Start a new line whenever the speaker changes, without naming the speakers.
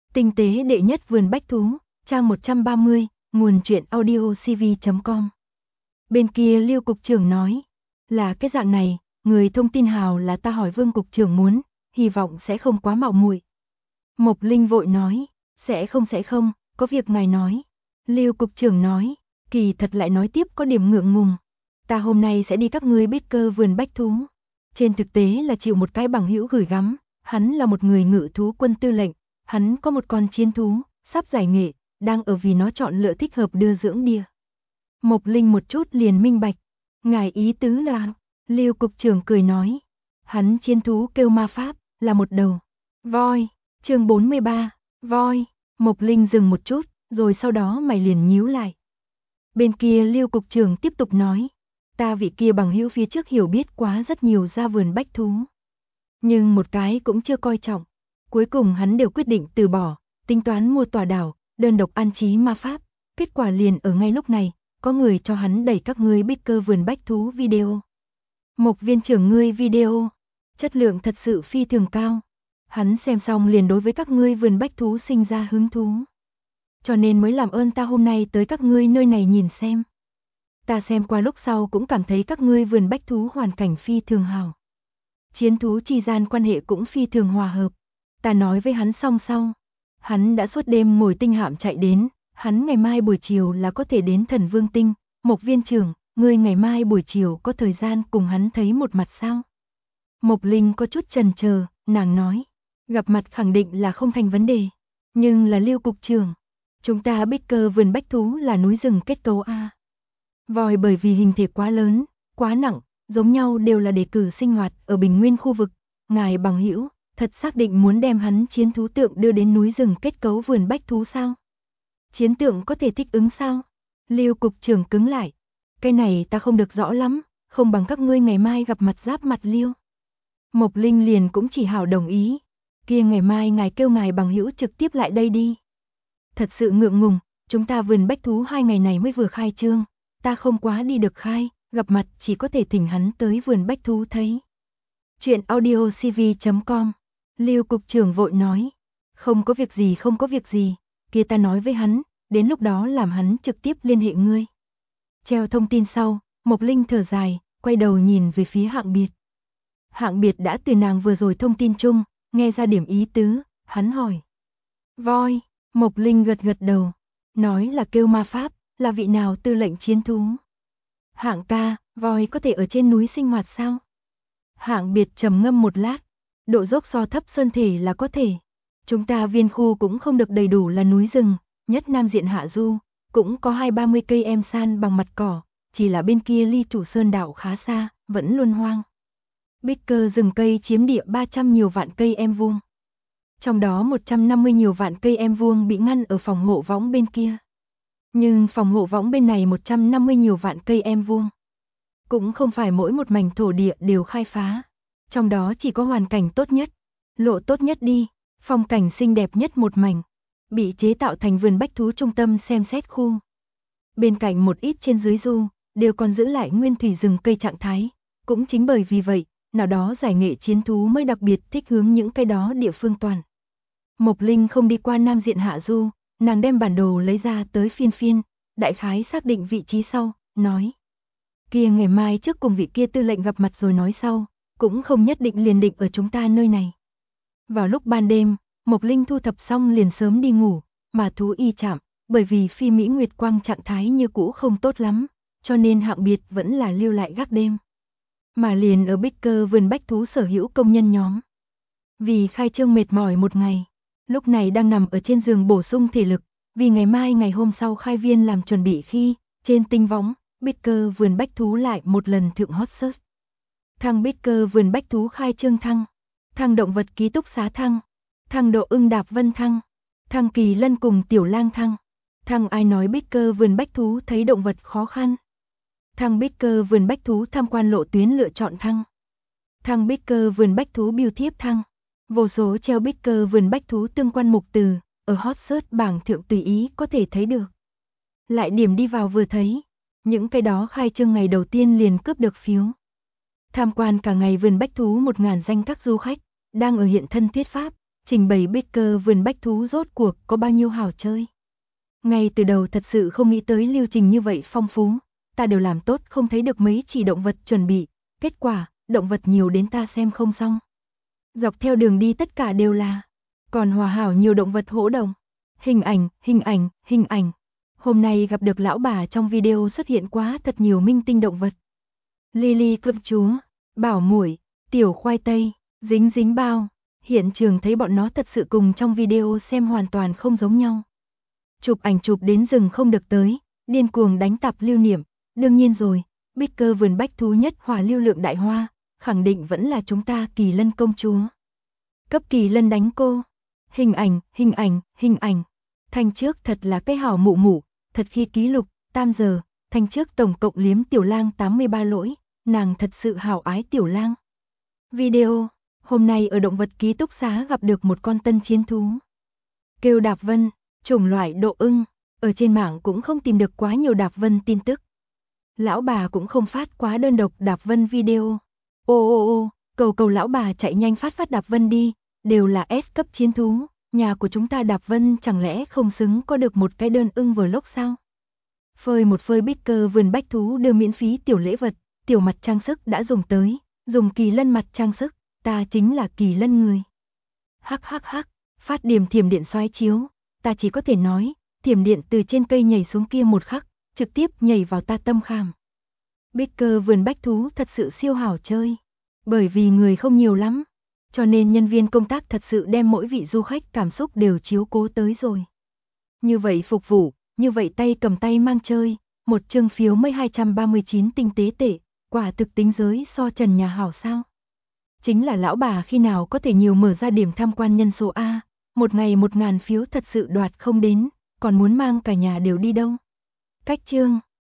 Tinh tế đệ nhất vườn bách thú, trang 130, nguồn truyện audio cv.com. Bên kia Lưu cục trưởng nói, là cái dạng này, người thông tin hào là ta hỏi Vương cục trưởng muốn, hy vọng sẽ không quá mạo muội. Mộc Linh vội nói, sẽ không, có việc ngài nói. Lưu cục trưởng nói, kỳ thật lại nói tiếp có điểm ngượng ngùng. Ta hôm nay sẽ đi các ngươi biết cơ vườn bách thú. Trên thực tế là chịu một cái bằng hữu gửi gắm, hắn là một người ngự thú quân tư lệnh, hắn có một con chiến thú, sắp giải nghệ, đang ở vì nó chọn lựa thích hợp đưa dưỡng đia. Mộc Linh một chút liền minh bạch, ngài ý tứ là, Lưu cục trưởng cười nói, hắn chiến thú kêu ma pháp, là một đầu voi. Chương 43, voi. Mộc Linh dừng một chút, rồi sau đó mày liền nhíu lại. Bên kia Lưu cục trưởng tiếp tục nói, ta vị kia bằng hữu phía trước hiểu biết quá rất nhiều ra vườn bách thú, nhưng một cái cũng chưa coi trọng. Cuối cùng hắn đều quyết định từ bỏ, tính toán mua tòa đảo, đơn độc an trí ma pháp. Kết quả liền ở ngay lúc này, có người cho hắn đẩy các ngươi biết cơ vườn bách thú video. Mộc viên trưởng ngươi video, chất lượng thật sự phi thường cao. Hắn xem xong liền đối với các ngươi vườn bách thú sinh ra hứng thú. Cho nên mới làm ơn ta hôm nay tới các ngươi nơi này nhìn xem. Ta xem qua lúc sau cũng cảm thấy các ngươi vườn bách thú hoàn cảnh phi thường hảo. Chiến thú chi gian quan hệ cũng phi thường hòa hợp. Ta nói với hắn xong sau. Hắn đã suốt đêm ngồi tinh hạm chạy đến, hắn ngày mai buổi chiều là có thể đến Thần Vương Tinh. Mộc viên trưởng, ngươi ngày mai buổi chiều có thời gian cùng hắn thấy một mặt sao? Mộc Linh có chút chần chờ, nàng nói, gặp mặt khẳng định là không thành vấn đề. Nhưng là Lưu cục trưởng, chúng ta biết cơ vườn bách thú là núi rừng kết cấu A. Voi bởi vì hình thể quá lớn, quá nặng, giống nhau đều là đề cử sinh hoạt ở bình nguyên khu vực. Ngài bằng hữu, thật xác định muốn đem hắn chiến thú tượng đưa đến núi rừng kết cấu vườn bách thú sao? Chiến tượng có thể thích ứng sao? Lưu cục trưởng cứng lại. Cái này ta không được rõ lắm, không bằng các ngươi ngày mai gặp mặt giáp mặt Lưu. Mộc Linh liền cũng chỉ hảo đồng ý. Kia ngày mai ngài kêu ngài bằng hữu trực tiếp lại đây đi. Thật sự ngượng ngùng, chúng ta vườn bách thú 2 ngày này mới vừa khai trương, ta không quá đi được khai, gặp mặt chỉ có thể thỉnh hắn tới vườn bách thú thấy. Chuyện audio cv.com. Lưu cục trưởng vội nói, không có việc gì, kia ta nói với hắn, đến lúc đó làm hắn trực tiếp liên hệ ngươi. Treo thông tin sau, Mộc Linh thở dài, quay đầu nhìn về phía Hạng Biệt. Hạng Biệt đã từ nàng vừa rồi thông tin chung, nghe ra điểm ý tứ, hắn hỏi. Voi, Mộc Linh gật đầu, nói là kêu ma pháp, là vị nào tư lệnh chiến thú. Hạng ca, voi có thể ở trên núi sinh hoạt sao? Hạng Biệt trầm ngâm một lát, độ dốc so thấp sơn thể là có thể. Chúng ta viên khu cũng không được đầy đủ là núi rừng, nhất nam diện hạ du, cũng có 20-30 cây em san bằng mặt cỏ, chỉ là bên kia ly chủ sơn đảo khá xa, vẫn luôn hoang. Bích cơ rừng cây chiếm địa 300 nhiều vạn cây em vuông. Trong đó 150 nhiều vạn cây em vuông bị ngăn ở phòng hộ võng bên kia. Nhưng phòng hộ võng bên này 150 nhiều vạn cây em vuông. Cũng không phải mỗi một mảnh thổ địa đều khai phá. Trong đó chỉ có hoàn cảnh tốt nhất, lộ tốt nhất đi, phong cảnh xinh đẹp nhất một mảnh. Bị chế tạo thành vườn bách thú trung tâm xem xét khu. Bên cạnh một ít trên dưới du, đều còn giữ lại nguyên thủy rừng cây trạng thái. Cũng chính bởi vì vậy, nào đó giải nghệ chiến thú mới đặc biệt thích hướng những cái đó địa phương toàn. Mộc Linh không đi qua nam diện hạ du, nàng đem bản đồ lấy ra tới phiên, đại khái xác định vị trí sau, nói. Kia ngày mai trước cùng vị kia tư lệnh gặp mặt rồi nói sau, cũng không nhất định liền định ở chúng ta nơi này. Vào lúc ban đêm, Mộc Linh thu thập xong liền sớm đi ngủ, mà thú y chạm, bởi vì phi Mỹ Nguyệt Quang trạng thái như cũ không tốt lắm, cho nên Hạng Biệt vẫn là lưu lại gác đêm. Mà liền ở bích cơ vườn bách thú sở hữu công nhân nhóm. Vì khai trương mệt mỏi một ngày, lúc này đang nằm ở trên giường bổ sung thể lực, vì ngày mai ngày hôm sau khai viên làm chuẩn bị khi, trên tinh võng, bích cơ vườn bách thú lại một lần thượng hot search. Thăng bích cơ vườn bách thú khai trương thăng, thăng động vật ký túc xá thăng, thăng độ ưng đạp vân thăng, thăng kỳ lân cùng tiểu lang thăng, thăng ai nói bích cơ vườn bách thú thấy động vật khó khăn. Thăng bích cơ vườn bách thú tham quan lộ tuyến lựa chọn thăng. Thăng bích cơ vườn bách thú biêu thiếp thăng. Vô số treo bích cơ vườn bách thú tương quan mục từ, ở hot search bảng thượng tùy ý có thể thấy được. Lại điểm đi vào vừa thấy, những cái đó khai trương ngày đầu tiên liền cướp được phiếu. Tham quan cả ngày vườn bách thú 1000 danh các du khách, đang ở hiện thân thuyết pháp, trình bày Baker vườn bách thú rốt cuộc có bao nhiêu hào chơi. Ngay từ đầu thật sự không nghĩ tới lưu trình như vậy phong phú, ta đều làm tốt không thấy được mấy chỉ động vật chuẩn bị, kết quả, động vật nhiều đến ta xem không xong. Dọc theo đường đi tất cả đều là, còn hòa hảo nhiều động vật hỗ đồng. Hình ảnh. Hôm nay gặp được lão bà trong video xuất hiện quá thật nhiều minh tinh động vật. Lily cơm chúa, bảo muội, tiểu khoai tây, dính dính bao. Hiện trường thấy bọn nó thật sự cùng trong video xem hoàn toàn không giống nhau. Chụp ảnh chụp đến rừng không được tới, điên cuồng đánh tạp lưu niệm. Đương nhiên rồi, Baker vườn bách thú nhất hòa lưu lượng đại hoa, khẳng định vẫn là chúng ta Kỳ Lân công chúa. Cấp Kỳ Lân đánh cô. Hình ảnh. Thanh trước thật là cái hảo mụ mụ, thật khi ký lục, tam giờ, thanh trước tổng cộng liếm tiểu lang 83 lỗi, nàng thật sự hảo ái tiểu lang. Video, hôm nay ở động vật ký túc xá gặp được một con tân chiến thú. Kêu Đạp Vân, chủng loại độ ưng, ở trên mạng cũng không tìm được quá nhiều Đạp Vân tin tức. Lão bà cũng không phát quá đơn độc Đạp Vân video. Cầu lão bà chạy nhanh phát Đạp Vân đi, đều là S cấp chiến thú, nhà của chúng ta Đạp Vân chẳng lẽ không xứng có được một cái đơn ưng vlog sao? Phơi một phơi Baker vườn bách thú đưa miễn phí tiểu lễ vật, tiểu mặt trang sức đã dùng tới, dùng Kỳ Lân mặt trang sức, ta chính là Kỳ Lân người. Hắc, phát điểm thiểm điện xoáy chiếu, ta chỉ có thể nói, thiểm điện từ trên cây nhảy xuống kia một khắc, trực tiếp nhảy vào ta tâm khảm. Baker vườn bách thú thật sự siêu hảo chơi, bởi vì người không nhiều lắm, cho nên nhân viên công tác thật sự đem mỗi vị du khách cảm xúc đều chiếu cố tới rồi. Như vậy phục vụ, như vậy tay cầm tay mang chơi, một chương phiếu mấy 239 tinh tế tệ, quả thực tính giới so trần nhà hảo sao. Chính là lão bà khi nào có thể nhiều mở ra điểm tham quan nhân số A, một ngày 1000 phiếu thật sự đoạt không đến, còn muốn mang cả nhà đều đi đâu. Cách chương